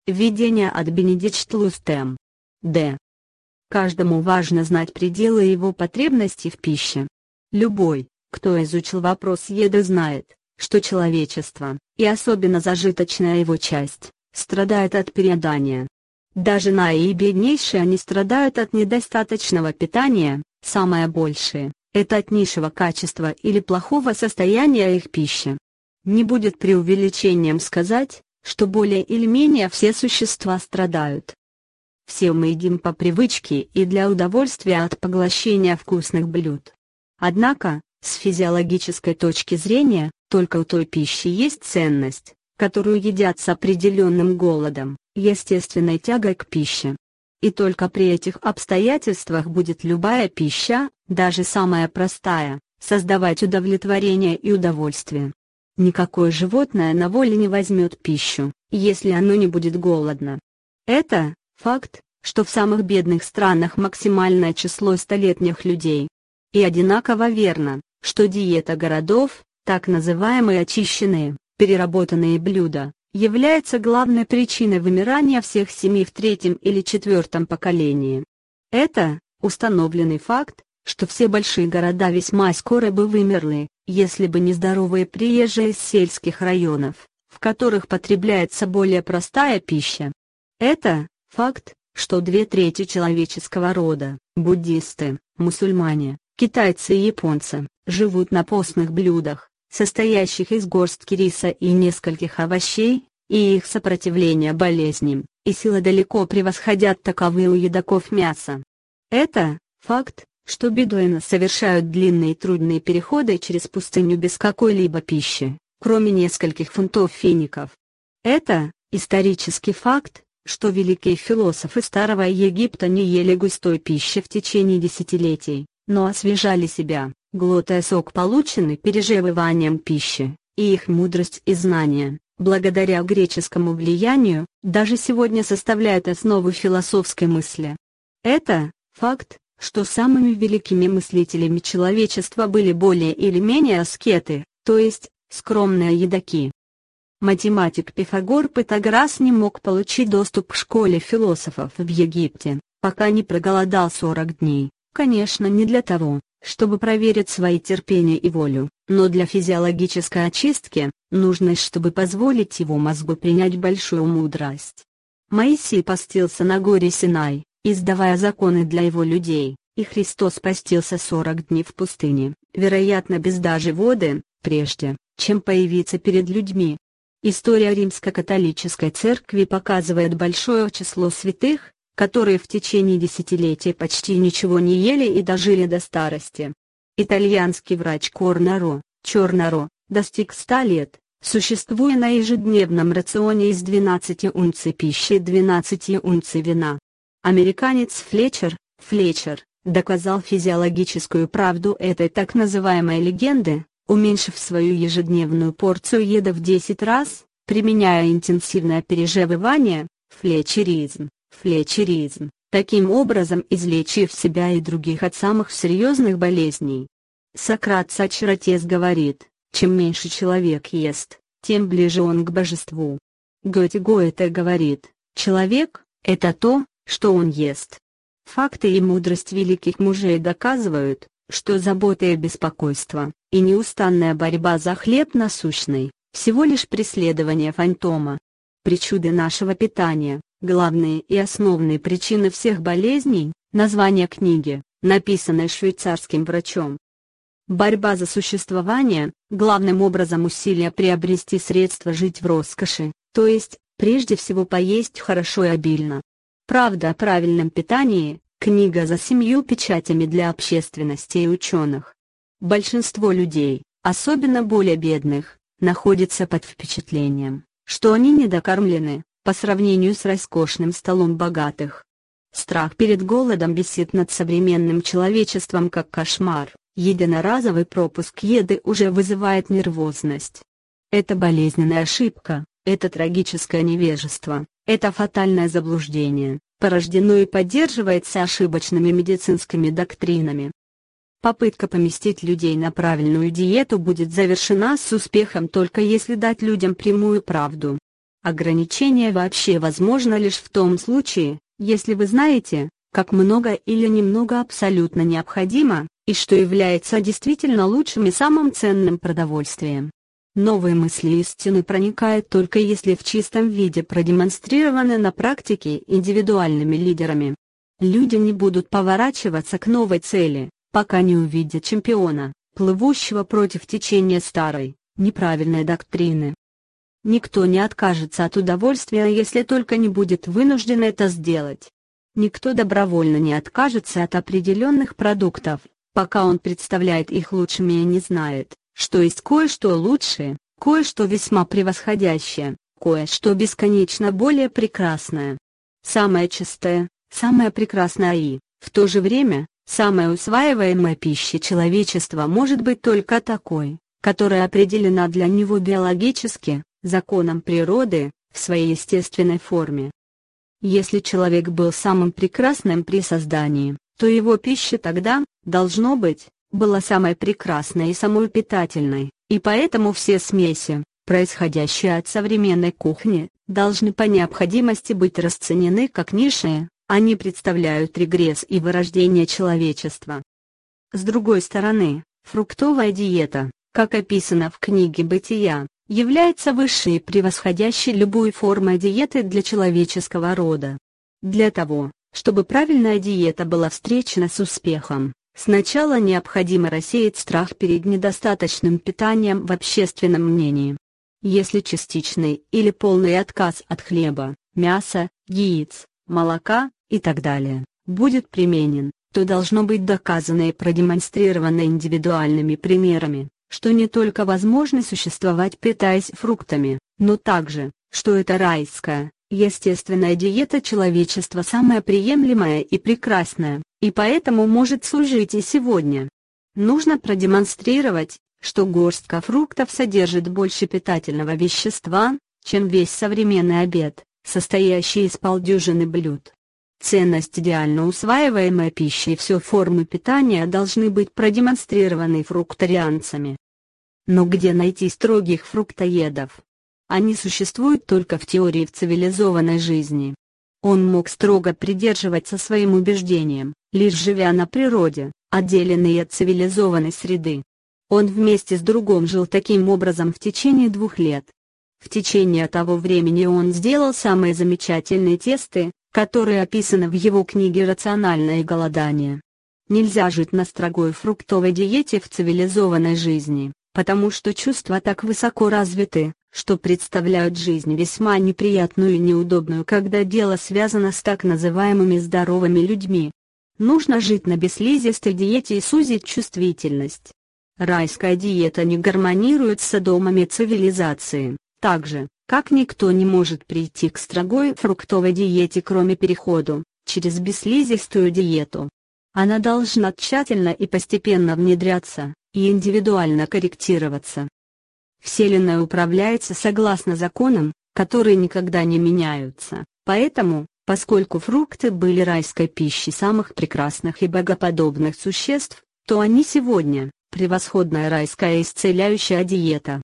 Введение от Benedict Lustем. Д. Каждому важно знать пределы его потребностей в пище. Любой, кто изучил вопрос еды, знает, что человечество, и особенно зажиточная его часть, страдает от переедания. Даже наибеднейшие они страдают от недостаточного питания, самое большее – это от низшего качества или плохого состояния их пищи. Не будет преувеличением сказать, что более или менее все существа страдают. Все мы едим по привычке и для удовольствия от поглощения вкусных блюд. Однако, с физиологической точки зрения, только у той пищи есть ценность, которую едят с определенным голодом, естественной тягой к пище. И только при этих обстоятельствах будет любая пища, даже самая простая, создавать удовлетворение и удовольствие. Никакое животное на воле не возьмет пищу, если оно не будет голодно. Это факт, что в самых бедных странах максимальное число столетних людей. И одинаково верно, что диета городов, так называемые очищенные, переработанные блюда, является главной причиной вымирания всех семей в третьем или четвертом поколении. Это установленный факт, что все большие города весьма скоро бы вымерли, если бы не здоровые приезжие из сельских районов, в которых потребляется более простая пища. Это факт, что 2/3 человеческого рода, буддисты, мусульмане, китайцы и японцы, живут на постных блюдах, состоящих из горстки риса и нескольких овощей, и их сопротивление болезням и сила далеко превосходят таковые у едоков мяса. Это факт, что бедуины совершают длинные и трудные переходы через пустыню без какой-либо пищи, кроме нескольких фунтов фиников. Это исторический факт, что великие философы Старого Египта не ели густой пищи в течение десятилетий, но освежали себя, глотая сок, полученный пережевыванием пищи, и их мудрость и знания, благодаря греческому влиянию, даже сегодня составляют основу философской мысли. Это факт, что самыми великими мыслителями человечества были более или менее аскеты, то есть скромные едоки. Математик Пифагор Питагорас не мог получить доступ к школе философов в Египте, пока не проголодал 40 дней, конечно, не для того, чтобы проверить свои терпение и волю, но для физиологической очистки, нужной, чтобы позволить его мозгу принять большую мудрость. Моисей постился на горе Синай, издавая законы для его людей, и Христос постился 40 дней в пустыне, вероятно без даже воды, прежде, чем появиться перед людьми. История Римско-католической церкви показывает большое число святых, которые в течение десятилетий почти ничего не ели и дожили до старости. Итальянский врач Корнаро, Чернаро, достиг 100 лет, существуя на ежедневном рационе из 12 унций пищи и 12 унций вина. Американец Флетчер, доказал физиологическую правду этой так называемой легенды, уменьшив свою ежедневную порцию еды в 10 раз, применяя интенсивное пережевывание, флетчеризм, таким образом излечив себя и других от самых серьезных болезней. Сократ Сократес говорит, чем меньше человек ест, тем ближе он к божеству. Гёте говорит, человек – это то, что он ест. Факты и мудрость великих мужей доказывают, что забота и беспокойство, и неустанная борьба за хлеб насущный, всего лишь преследование фантома. Причуды нашего питания, главные и основные причины всех болезней, название книги, написанной швейцарским врачом. Борьба за существование, главным образом усилия приобрести средства жить в роскоши, то есть, прежде всего поесть хорошо и обильно. Правда о правильном питании, книга за 7 печатями для общественности и ученых. Большинство людей, особенно более бедных, находятся под впечатлением, что они недокормлены, по сравнению с роскошным столом богатых. Страх перед голодом висит над современным человечеством как кошмар, единоразовый пропуск еды уже вызывает нервозность. Это болезненная ошибка, это трагическое невежество, это фатальное заблуждение, порождено и поддерживается ошибочными медицинскими доктринами. Попытка поместить людей на правильную диету будет завершена с успехом только если дать людям прямую правду. Ограничение вообще возможно лишь в том случае, если вы знаете, как много или немного абсолютно необходимо, и что является действительно лучшим и самым ценным продовольствием. Новые мысли и истины проникают только если в чистом виде продемонстрированы на практике индивидуальными лидерами. Люди не будут поворачиваться к новой цели, пока не увидят чемпиона, плывущего против течения старой, неправильной доктрины. Никто не откажется от удовольствия, если только не будет вынужден это сделать. Никто добровольно не откажется от определенных продуктов, пока он представляет их лучшими и не знает, что есть кое-что лучшее, кое-что весьма превосходящее, кое-что бесконечно более прекрасное. Самое чистое, самое прекрасное и, в то же время, самая усваиваемая пища человечества может быть только такой, которая определена для него биологически, законом природы, в своей естественной форме. Если человек был самым прекрасным при создании, то его пища тогда, должно быть, была самой прекрасной и самой питательной, и поэтому все смеси, происходящие от современной кухни, должны по необходимости быть расценены как низшие, они представляют регресс и вырождение человечества. С другой стороны, фруктовая диета, как описано в книге «Бытия», является высшей и превосходящей любую формой диеты для человеческого рода. Для того, чтобы правильная диета была встречена с успехом, сначала необходимо рассеять страх перед недостаточным питанием в общественном мнении. Если частичный или полный отказ от хлеба, мяса, яиц, молока и так далее будет применен, то должно быть доказано и продемонстрировано индивидуальными примерами, что не только возможно существовать питаясь фруктами, но также, что это райская, естественная диета человечества самая приемлемая и прекрасная, и поэтому может служить и сегодня. Нужно продемонстрировать, что горстка фруктов содержит больше питательного вещества, чем весь современный обед, состоящий из полдюжины блюд. Ценность идеально усваиваемой пищи и все формы питания должны быть продемонстрированы фруктарианцами. Но где найти строгих фруктоедов? Они существуют только в теории в цивилизованной жизни. Он мог строго придерживаться своим убеждениям, лишь живя на природе, отделенный от цивилизованной среды. Он вместе с другом жил таким образом в течение 2 лет. В течение того времени он сделал самые замечательные тесты, которые описаны в его книге «Рациональное голодание». Нельзя жить на строгой фруктовой диете в цивилизованной жизни, потому что чувства так высоко развиты, что представляют жизнь весьма неприятную и неудобную, когда дело связано с так называемыми здоровыми людьми. Нужно жить на бесслизистой диете и сузить чувствительность. Райская диета не гармонирует с содомами цивилизации, так же, как никто не может прийти к строгой фруктовой диете кроме переходу через бесслизистую диету. Она должна тщательно и постепенно внедряться, и индивидуально корректироваться. Вселенная управляется согласно законам, которые никогда не меняются, поэтому, поскольку фрукты были райской пищей самых прекрасных и богоподобных существ, то они сегодня – превосходная райская исцеляющая диета.